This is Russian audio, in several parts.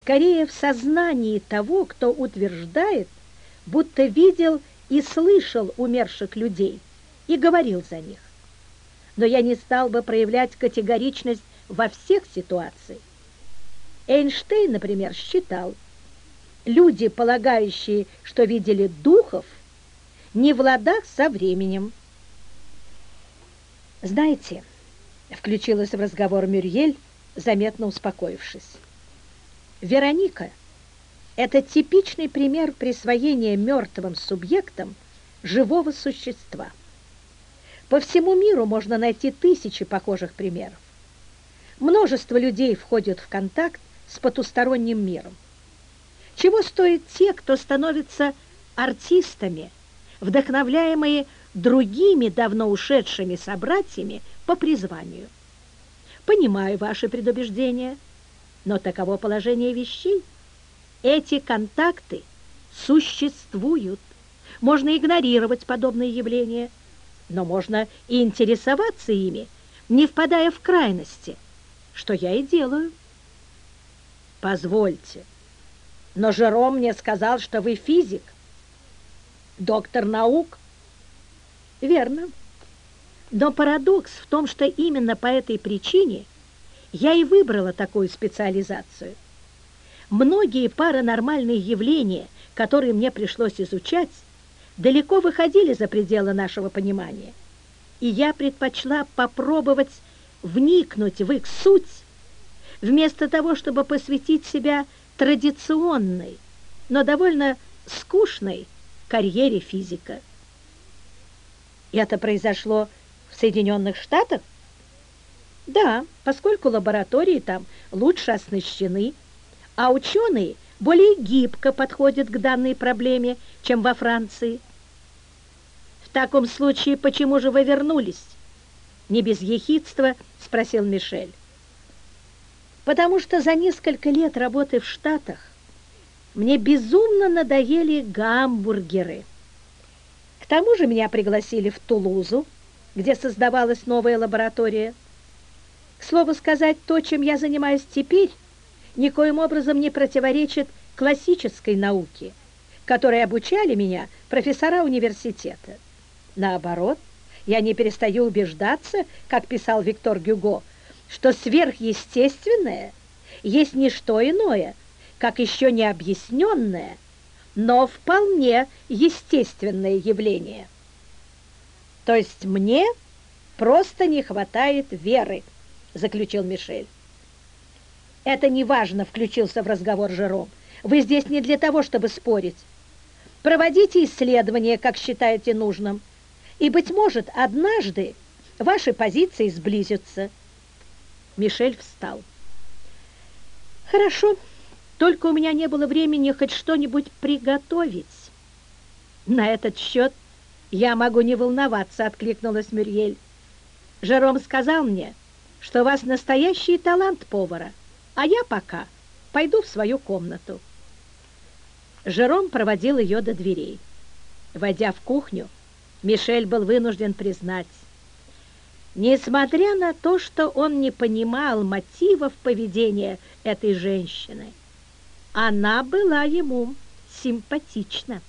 скорее в сознании того, кто утверждает, будто видел и слышал умерших людей и говорил за них. Но я не стал бы проявлять категоричность во всех ситуациях. Эйнштейн, например, считал, люди, полагающие, что видели духов, не в ладах со временем. «Знаете», — включилась в разговор Мюрьель, заметно успокоившись, «Вероника — это типичный пример присвоения мертвым субъектам живого существа. По всему миру можно найти тысячи похожих примеров. Множество людей входят в контакт с потусторонним миром. Чего стоят те, кто становится артистами, вдохновляемые другими давно ушедшими собратьями по призванию? Понимаю ваши предубеждения, но таково положение вещей. Эти контакты существуют. Можно игнорировать подобные явления, но можно и интересоваться ими, не впадая в крайности, что я и делаю. Позвольте, но Жером мне сказал, что вы физик, доктор наук. Верно. Но парадокс в том, что именно по этой причине я и выбрала такую специализацию. Многие паранормальные явления, которые мне пришлось изучать, далеко выходили за пределы нашего понимания, и я предпочла попробовать вникнуть в их суть, вместо того, чтобы посвятить себя традиционной, но довольно скучной карьере физика. И это произошло в Соединенных Штатах? Да, поскольку лаборатории там лучше оснащены, а ученые более гибко подходят к данной проблеме, чем во Франции. В таком случае, почему же вы вернулись? Не без ехидства спросил Мишель. Потому что за несколько лет работы в Штатах мне безумно надоели гамбургеры. К тому же меня пригласили в Тулузу, где создавалась новая лаборатория. К слову сказать, то, чем я занимаюсь теперь, никоим образом не противоречит классической науке, которой обучали меня профессора университета. Наоборот, я не перестаю убеждаться, как писал Виктор Гюго, что сверхъестественное есть не что иное, как еще не объясненное, но вполне естественное явление. То есть мне просто не хватает веры, заключил Мишель. Это не важно, включился в разговор Жером. Вы здесь не для того, чтобы спорить. Проводите исследования, как считаете нужным, и, быть может, однажды ваши позиции сблизятся. Мишель встал. Хорошо, только у меня не было времени хоть что-нибудь приготовить. На этот счет я могу не волноваться, откликнулась Мюрьель. Жером сказал мне, что у вас настоящий талант повара, а я пока пойду в свою комнату. Жером проводил ее до дверей. Войдя в кухню, Мишель был вынужден признать, несмотря на то, что он не понимал мотивов поведения этой женщины, она была ему симпатична.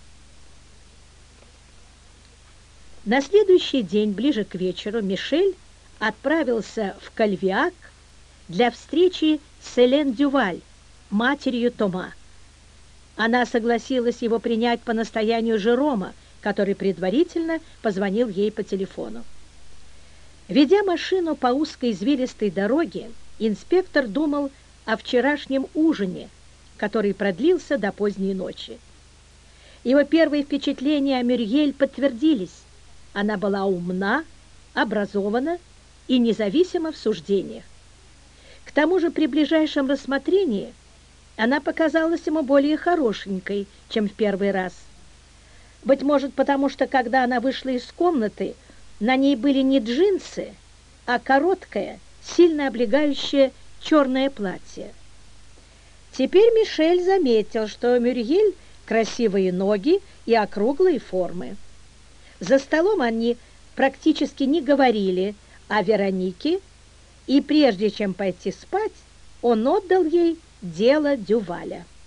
На следующий день, ближе к вечеру, Мишель отправился в Кальвиак для встречи с Элен Дюваль, матерью Тома. Она согласилась его принять по настоянию Жерома, который предварительно позвонил ей по телефону. Ведя машину по узкой извилистой дороге, инспектор думал о вчерашнем ужине, который продлился до поздней ночи. Его первые впечатления о Мюрьель подтвердились. Она была умна, образована и независима в суждениях. К тому же при ближайшем рассмотрении она показалась ему более хорошенькой, чем в первый раз. Быть может, потому что, когда она вышла из комнаты, на ней были не джинсы, а короткое, сильно облегающее черное платье. Теперь Мишель заметил, что у Мюрьель красивые ноги и округлые формы. За столом они практически не говорили о Веронике, и прежде чем пойти спать, он отдал ей Дело Дюваля.